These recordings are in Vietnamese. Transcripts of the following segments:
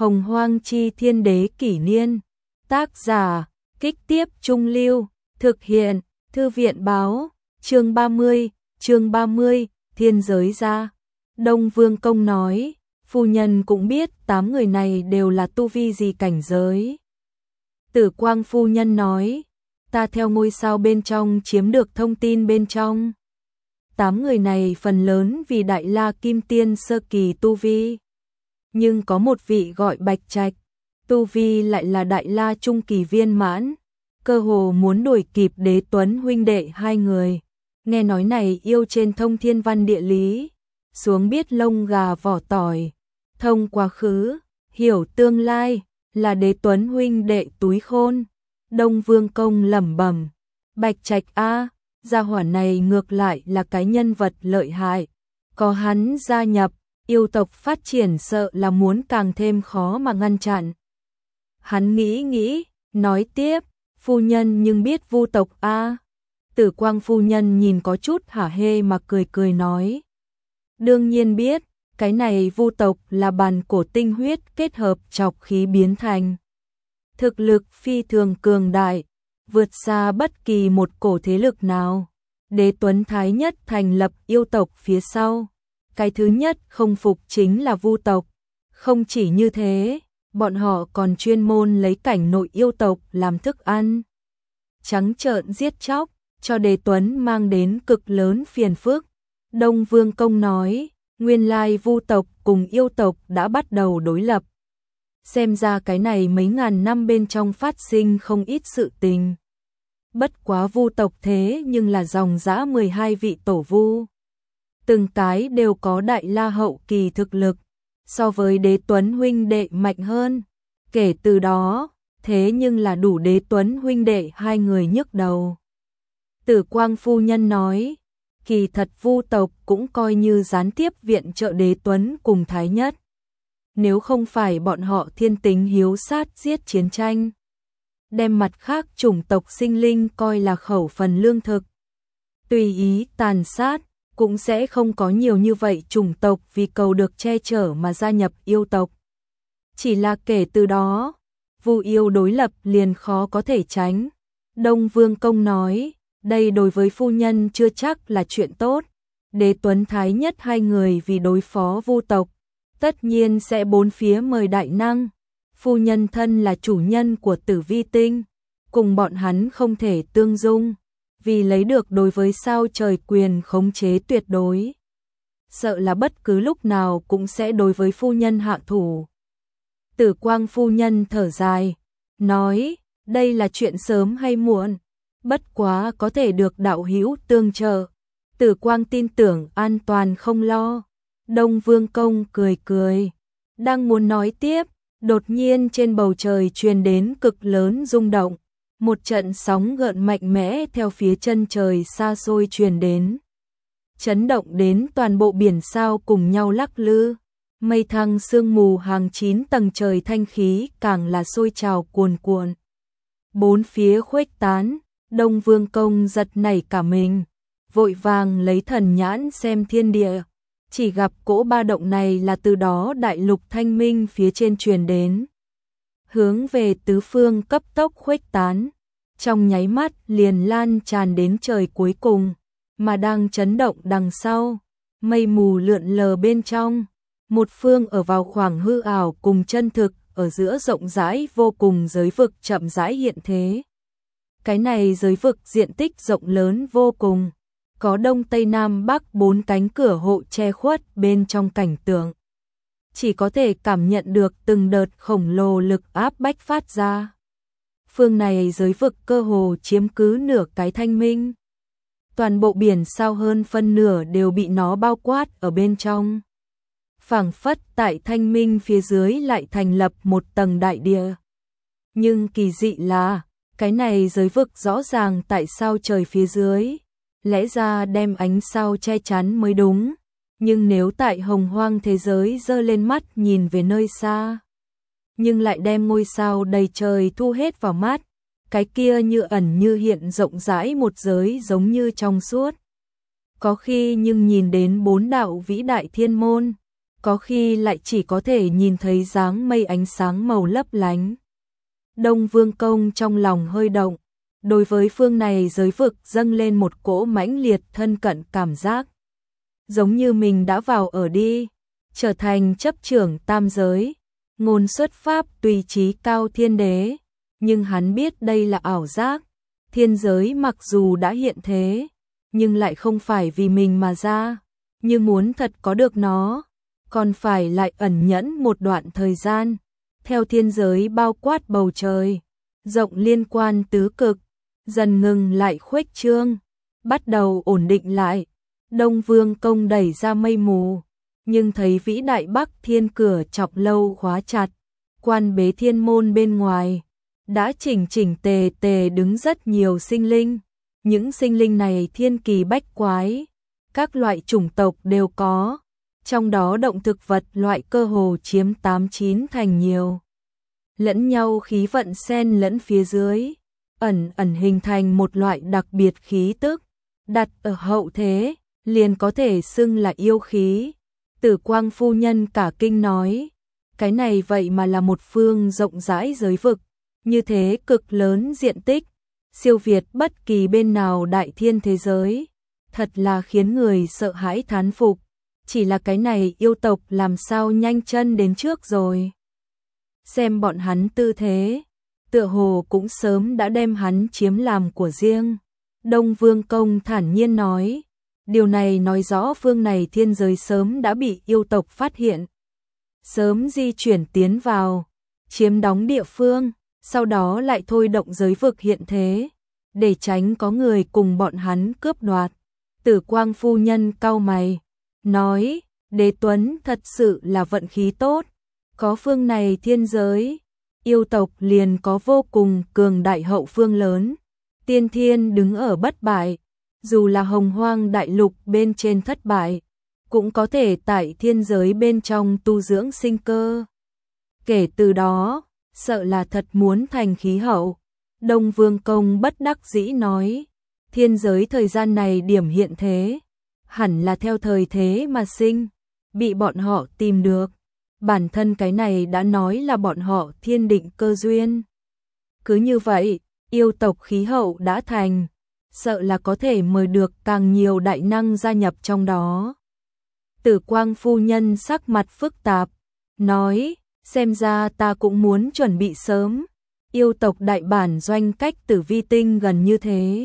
Hồng Hoang Chi Thiên Đế Kỷ Niên. Tác giả, Kích Tiếp Trung Lưu. Thực hiện, Thư viện Báo. Chương 30, Thiên Giới Gia. Đông Vương Công nói, phu nhân cũng biết 8 người này đều là tu vi gì cảnh giới. Tử Quang phu nhân nói, ta theo ngôi sao bên trong chiếm được thông tin bên trong. 8 người này phần lớn vì Đại La Kim Tiên sơ kỳ tu vi. Nhưng có một vị gọi Bạch Trạch, tu vi lại là Đại La Trung kỳ viên mãn, cơ hồ muốn đuổi kịp Đế Tuấn huynh đệ hai người. Nghe nói này yêu trên thông thiên văn địa lý, xuống biết lông gà vỏ tỏi, thông quá khứ, hiểu tương lai, là Đế Tuấn huynh đệ túi khôn. Đông Vương Công lẩm bẩm, Bạch Trạch a, gia hỏa này ngược lại là cái nhân vật lợi hại, có hắn gia nhập, yêu tộc phát triển sợ là muốn càng thêm khó mà ngăn chặn. Hắn nghĩ, nói tiếp, phu nhân nhưng biết Vu tộc a? Tử Quang phu nhân nhìn có chút hả hê mà cười nói. Đương nhiên biết, cái này Vu tộc là bàn cổ tinh huyết kết hợp trọc khí biến thành. Thực lực phi thường cường đại, vượt xa bất kỳ một cổ thế lực nào. Đế Tuấn Thái Nhất thành lập yêu tộc phía sau. Cái thứ nhất không phục chính là Vu tộc. Không chỉ như thế, bọn họ còn chuyên môn lấy cảnh nội yêu tộc làm thức ăn. Trắng trợn giết chóc, cho Đế Tuấn mang đến cực lớn phiền phức. Đông Vương Công nói, nguyên lai Vu tộc cùng yêu tộc đã bắt đầu đối lập. Xem ra cái này mấy ngàn năm bên trong phát sinh không ít sự tình. Bất quá Vu tộc thế nhưng là dòng dã 12 vị tổ Vu. Từng cái đều có Đại La hậu kỳ thực lực, so với Đế Tuấn huynh đệ mạnh hơn. Kể từ đó, thế nhưng là đủ Đế Tuấn huynh đệ hai người nhức đầu. Tử Quang phu nhân nói, kỳ thật Vu tộc cũng coi như gián tiếp viện trợ Đế Tuấn cùng Thái Nhất. Nếu không phải bọn họ thiên tính hiếu sát giết chiến tranh, đem mặt khác chủng tộc sinh linh coi là khẩu phần lương thực, tùy ý tàn sát, cũng sẽ không có nhiều như vậy chủng tộc vì cầu được che chở mà gia nhập yêu tộc. Chỉ là kể từ đó, Vu yêu đối lập liền khó có thể tránh. Đông Vương Công nói, đây đối với phu nhân chưa chắc là chuyện tốt. Đế Tuấn Thái Nhất hai người vì đối phó Vu tộc, tất nhiên sẽ bốn phía mời đại năng. Phu nhân thân là chủ nhân của Tử Vi Tinh, cùng bọn hắn không thể tương dung, vì lấy được đối với sao trời quyền khống chế tuyệt đối. Sợ là bất cứ lúc nào cũng sẽ đối với phu nhân hạ thủ. Tử Quang phu nhân thở dài, nói, đây là chuyện sớm hay muộn, bất quá có thể được đạo hữu tương trợ. Tử Quang tin tưởng an toàn không lo. Đông Vương Công cười, đang muốn nói tiếp, đột nhiên trên bầu trời truyền đến cực lớn rung động, một trận sóng gợn mạnh mẽ theo phía chân trời xa xôi truyền đến, chấn động đến toàn bộ biển sao cùng nhau lắc lư. Mây thăng sương mù hàng 9 tầng trời thanh khí càng là sôi trào cuồn cuộn, bốn phía khuếch tán. Đông Vương Công giật nảy cả mình, vội vàng lấy thần nhãn xem thiên địa, chỉ gặp cỗ ba động này là từ đó đại lục thanh minh phía trên truyền đến, hướng về tứ phương cấp tốc khuếch tán, trong nháy mắt liền lan tràn đến trời cuối cùng, mà đang chấn động đằng sau, mây mù lượn lờ bên trong, một phương ở vào khoảng hư ảo cùng chân thực, ở giữa rộng rãi vô cùng giới vực chậm rãi hiện thế. Cái này giới vực diện tích rộng lớn vô cùng, có đông tây nam bắc 4 cánh cửa hộ che khuất bên trong cảnh tượng. Chỉ có thể cảm nhận được từng đợt khổng lồ lực áp bách phát ra. Phương này giới vực cơ hồ chiếm cứ nửa cái thanh minh. Toàn bộ biển sao hơn phân nửa đều bị nó bao quát ở bên trong. Phảng phất tại thanh minh phía dưới lại thành lập một tầng đại địa. Nhưng kỳ dị là, cái này giới vực rõ ràng tại sao trời phía dưới, lẽ ra đem ánh sao che chắn mới đúng, nhưng nếu tại hồng hoang thế giới giơ lên mắt nhìn về nơi xa, nhưng lại đem ngôi sao đầy trời thu hết vào mắt, cái kia như ẩn như hiện rộng rãi một giới giống như trong suốt. Có khi nhưng nhìn đến 4 đạo vĩ đại thiên môn, có khi lại chỉ có thể nhìn thấy dáng mây ánh sáng màu lấp lánh. Đông Vương Công trong lòng hơi động, đối với phương này giới vực dâng lên một cỗ mãnh liệt thân cận cảm giác. Giống như mình đã vào ở đi, trở thành chấp trưởng tam giới, ngôn xuất pháp tùy trí cao thiên đế, nhưng hắn biết đây là ảo giác, thiên giới mặc dù đã hiện thế, nhưng lại không phải vì mình mà ra, như muốn thật có được nó, còn phải lại ẩn nhẫn một đoạn thời gian, theo thiên giới bao quát bầu trời, rộng liên quan tứ cực, dần ngừng lại khuếch trương, bắt đầu ổn định lại. Đông Vương Công đẩy ra mây mù, nhưng thấy vĩ đại Bắc Thiên cửa chọc lâu khóa chặt, quan bế thiên môn bên ngoài, đã chỉnh chỉnh tề tề đứng rất nhiều sinh linh. Những sinh linh này thiên kỳ bách quái, các loại chủng tộc đều có, trong đó động thực vật loại cơ hồ chiếm 89 thành nhiều. Lẫn nhau khí vận xen lẫn phía dưới, ẩn ẩn hình thành một loại đặc biệt khí tức, đặt ở hậu thế, liền có thể xưng là yêu khí. Tử Quang phu nhân cả kinh nói, cái này vậy mà là một phương rộng rãi giới vực, như thế cực lớn diện tích, siêu việt bất kỳ bên nào đại thiên thế giới, thật là khiến người sợ hãi thán phục. Chỉ là cái này yêu tộc làm sao nhanh chân đến trước rồi. Xem bọn hắn tư thế, tựa hồ cũng sớm đã đem hắn chiếm làm của riêng. Đông Vương Công thản nhiên nói, điều này nói rõ phương này thiên giới sớm đã bị yêu tộc phát hiện, sớm di chuyển tiến vào, chiếm đóng địa phương, sau đó lại thôi động giới vực hiện thế, để tránh có người cùng bọn hắn cướp đoạt. Tử Quang phu nhân cau mày, nói, Đế Tuấn thật sự là vận khí tốt, có phương này thiên giới, yêu tộc liền có vô cùng cường đại hậu phương lớn, tiên thiên đứng ở bất bại, dù là hồng hoang đại lục bên trên thất bại, cũng có thể tại thiên giới bên trong tu dưỡng sinh cơ. Kể từ đó, sợ là thật muốn thành khí hậu. Đông Vương Công bất đắc dĩ nói, thiên giới thời gian này điểm hiện thế, hẳn là theo thời thế mà sinh, bị bọn họ tìm được. Bản thân cái này đã nói là bọn họ thiên định cơ duyên. Cứ như vậy, yêu tộc khí hậu đã thành, sợ là có thể mời được càng nhiều đại năng gia nhập trong đó. Tử Quang phu nhân sắc mặt phức tạp, nói, xem ra ta cũng muốn chuẩn bị sớm, yêu tộc đại bản doanh cách Tử Vi Tinh gần như thế.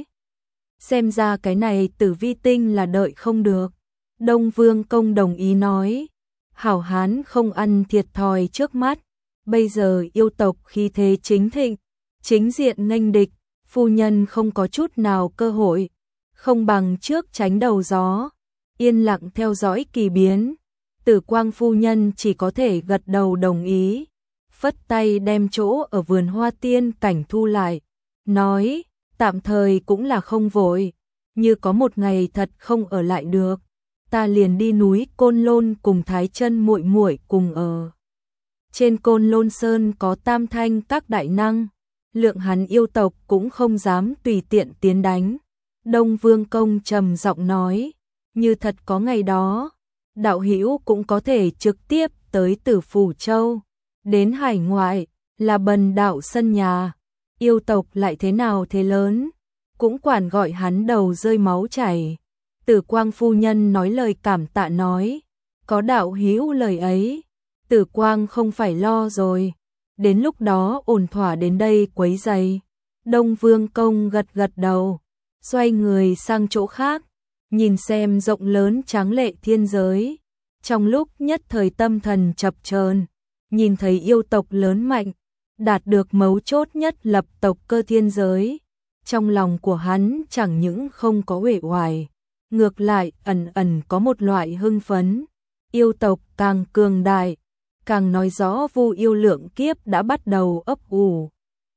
Xem ra cái này Tử Vi Tinh là đợi không được. Đông Vương Công đồng ý nói, hảo hán không ăn thiệt thòi trước mắt, bây giờ yêu tộc khí thế chính thịnh, chính diện nghênh địch, phu nhân không có chút nào cơ hội, không bằng trước tránh đầu gió, yên lặng theo dõi kỳ biến. Tử Quang phu nhân chỉ có thể gật đầu đồng ý, phất tay đem chỗ ở vườn hoa tiên cảnh thu lại, nói, tạm thời cũng là không vội, như có một ngày thật không ở lại được, ta liền đi núi Côn Lôn cùng Thái Chân muội muội cùng ở. Trên Côn Lôn Sơn có Tam Thanh các đại năng, lượng hắn yêu tộc cũng không dám tùy tiện tiến đánh. Đông Vương Công trầm giọng nói, như thật có ngày đó, đạo hữu cũng có thể trực tiếp tới Tử Phủ Châu, đến hải ngoại, là Bần đạo sân nhà, yêu tộc lại thế nào thế lớn, cũng quản gọi hắn đầu rơi máu chảy. Tử Quang phu nhân nói lời cảm tạ nói, có đạo hữu lời ấy, Tử Quang không phải lo rồi, đến lúc đó ổn thỏa đến đây quấy rầy. Đông Vương Công gật gật đầu, xoay người sang chỗ khác, nhìn xem rộng lớn tráng lệ thiên giới, trong lúc nhất thời tâm thần chập chờn, nhìn thấy yêu tộc lớn mạnh, đạt được mấu chốt nhất lập tộc cơ thiên giới, trong lòng của hắn chẳng những không có uể oải, ngược lại ẩn ẩn có một loại hưng phấn. Yêu tộc càng cường đại, càng nói rõ Vu yêu lượng kiếp đã bắt đầu ấp ủ.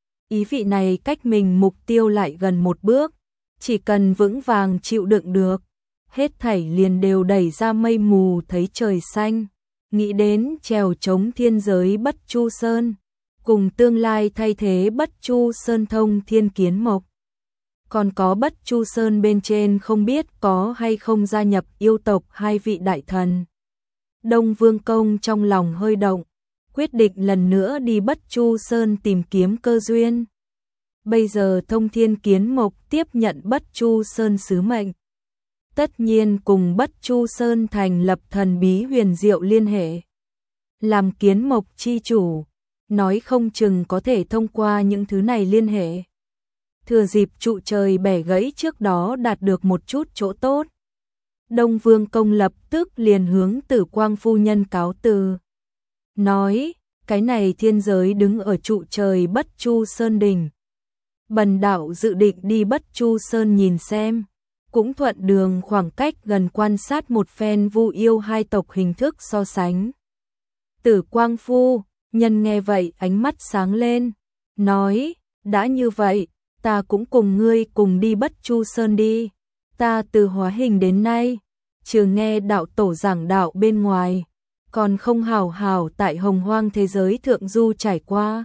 Ý vị này cách mình mục tiêu lại gần một bước, chỉ cần vững vàng chịu đựng được, hết thảy liền đều đẩy ra mây mù thấy trời xanh, nghĩ đến trèo chống thiên giới Bất Chu Sơn, cùng tương lai thay thế Bất Chu Sơn thông Thiên Kiến Mộc. Còn có Bất Chu Sơn bên trên không biết có hay không gia nhập yêu tộc hai vị đại thần. Đông Vương Công trong lòng hơi động, quyết định lần nữa đi Bất Chu Sơn tìm kiếm cơ duyên. Bây giờ Thông Thiên Kiến Mộc tiếp nhận Bất Chu Sơn sứ mệnh. Tất nhiên cùng Bất Chu Sơn thành lập thần bí huyền diệu liên hệ. Làm Kiến Mộc chi chủ, nói không chừng có thể thông qua những thứ này liên hệ. Thừa dịp trụ trời bẻ gãy trước đó đạt được một chút chỗ tốt. Đông Vương Công lập tức liền hướng Tử Quang phu nhân cáo từ. Nói, cái này thiên giới đứng ở trụ trời Bất Chu Sơn đỉnh. Bần đạo dự định đi Bất Chu Sơn nhìn xem, cũng thuận đường khoảng cách gần quan sát một phen Vu Yêu hai tộc hình thức so sánh. Tử Quang phu nhân nghe vậy ánh mắt sáng lên, nói, đã như vậy, ta cũng cùng ngươi cùng đi Bất Chu Sơn đi. Ta từ hóa hình đến nay, trừ nghe đạo tổ giảng đạo bên ngoài, còn không hào hào tại hồng hoang thế giới thượng du trải qua.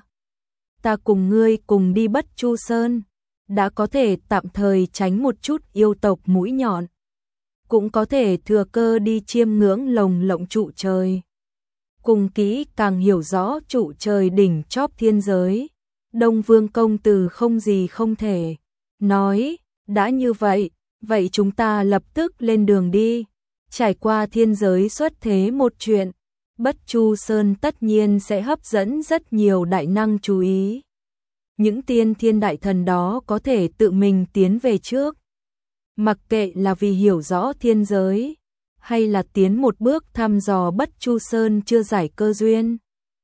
Ta cùng ngươi cùng đi Bất Chu Sơn, đã có thể tạm thời tránh một chút yêu tộc mũi nhọn, cũng có thể thừa cơ đi chiêm ngưỡng lồng lộng trụ trời. Cùng kỹ càng hiểu rõ trụ trời đỉnh chóp thiên giới. Đông Vương Công từ không gì không thể, nói, đã như vậy, vậy chúng ta lập tức lên đường đi. Trải qua thiên giới xuất thế một chuyện, Bất Chu Sơn tất nhiên sẽ hấp dẫn rất nhiều đại năng chú ý. Những tiên thiên đại thần đó có thể tự mình tiến về trước. Mặc kệ là vì hiểu rõ thiên giới, hay là tiến một bước thăm dò Bất Chu Sơn chưa giải cơ duyên.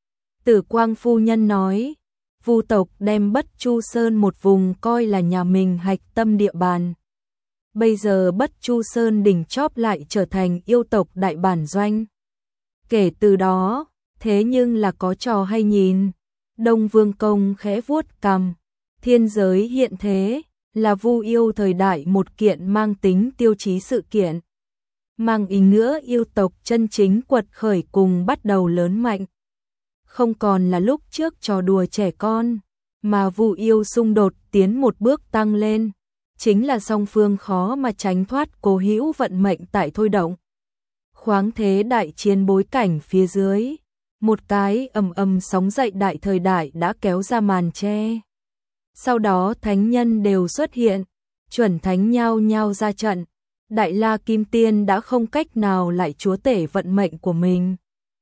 Tử Quang phu nhân nói, Vu tộc đem Bất Chu Sơn một vùng coi là nhà mình hạch tâm địa bàn. Bây giờ Bất Chu Sơn đỉnh chóp lại trở thành yêu tộc đại bản doanh. Kể từ đó, thế nhưng là có trò hay nhìn. Đông Vương Công khẽ vuốt cằm, thiên giới hiện thế, là Vu Yêu thời đại một kiện mang tính tiêu chí sự kiện. Mang ý nghĩa yêu tộc chân chính quật khởi cùng bắt đầu lớn mạnh. Không còn là lúc trước trò đùa trẻ con, mà Vu Yêu xung đột tiến một bước tăng lên, chính là song phương khó mà tránh thoát cố hữu vận mệnh tại thôi động. Khoáng thế đại chiến bối cảnh phía dưới, một cái ầm ầm sóng dậy đại thời đại đã kéo ra màn che. Sau đó thánh nhân đều xuất hiện, chuẩn thánh nhao nhao ra trận, Đại La Kim Tiên đã không cách nào lại chúa tể vận mệnh của mình.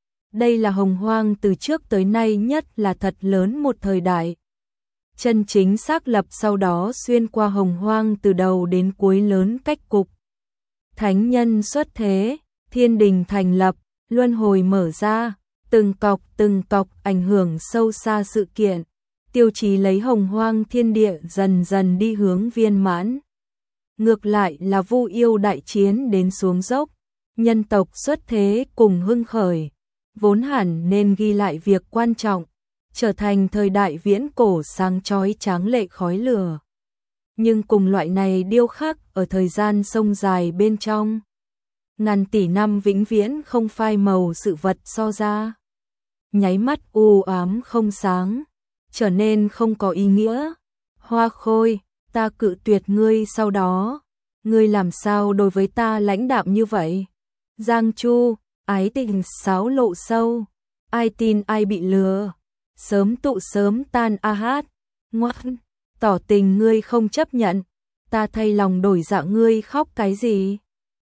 Đây là hồng hoang từ trước tới nay nhất là thật lớn một thời đại. Chân chính xác lập sau đó xuyên qua hồng hoang từ đầu đến cuối lớn cách cục. Thánh nhân xuất thế, thiên đình thành lập, luân hồi mở ra, từng cọc ảnh hưởng sâu xa sự kiện, tiêu chí lấy hồng hoang thiên địa dần dần đi hướng viên mãn. Ngược lại là Vu Yêu đại chiến đến xuống dốc, nhân tộc xuất thế cùng hưng khởi, vốn hẳn nên ghi lại việc quan trọng, trở thành thời đại viễn cổ sáng chói tráng lệ khói lửa. Nhưng cùng loại này điêu khắc ở thời gian sông dài bên trong, ngàn tỷ năm vĩnh viễn không phai màu sự vật so ra. Nháy mắt u ám không sáng, trở nên không có ý nghĩa. Hoa Khôi, ta cự tuyệt ngươi sau đó, ngươi làm sao đối với ta lãnh đạm như vậy? Giang Chu, ái tình sáo lộ sâu, ai tin ai bị lừa, sớm tụ sớm tan a hát, ngoan, tỏ tình ngươi không chấp nhận, ta thay lòng đổi dạ ngươi khóc cái gì?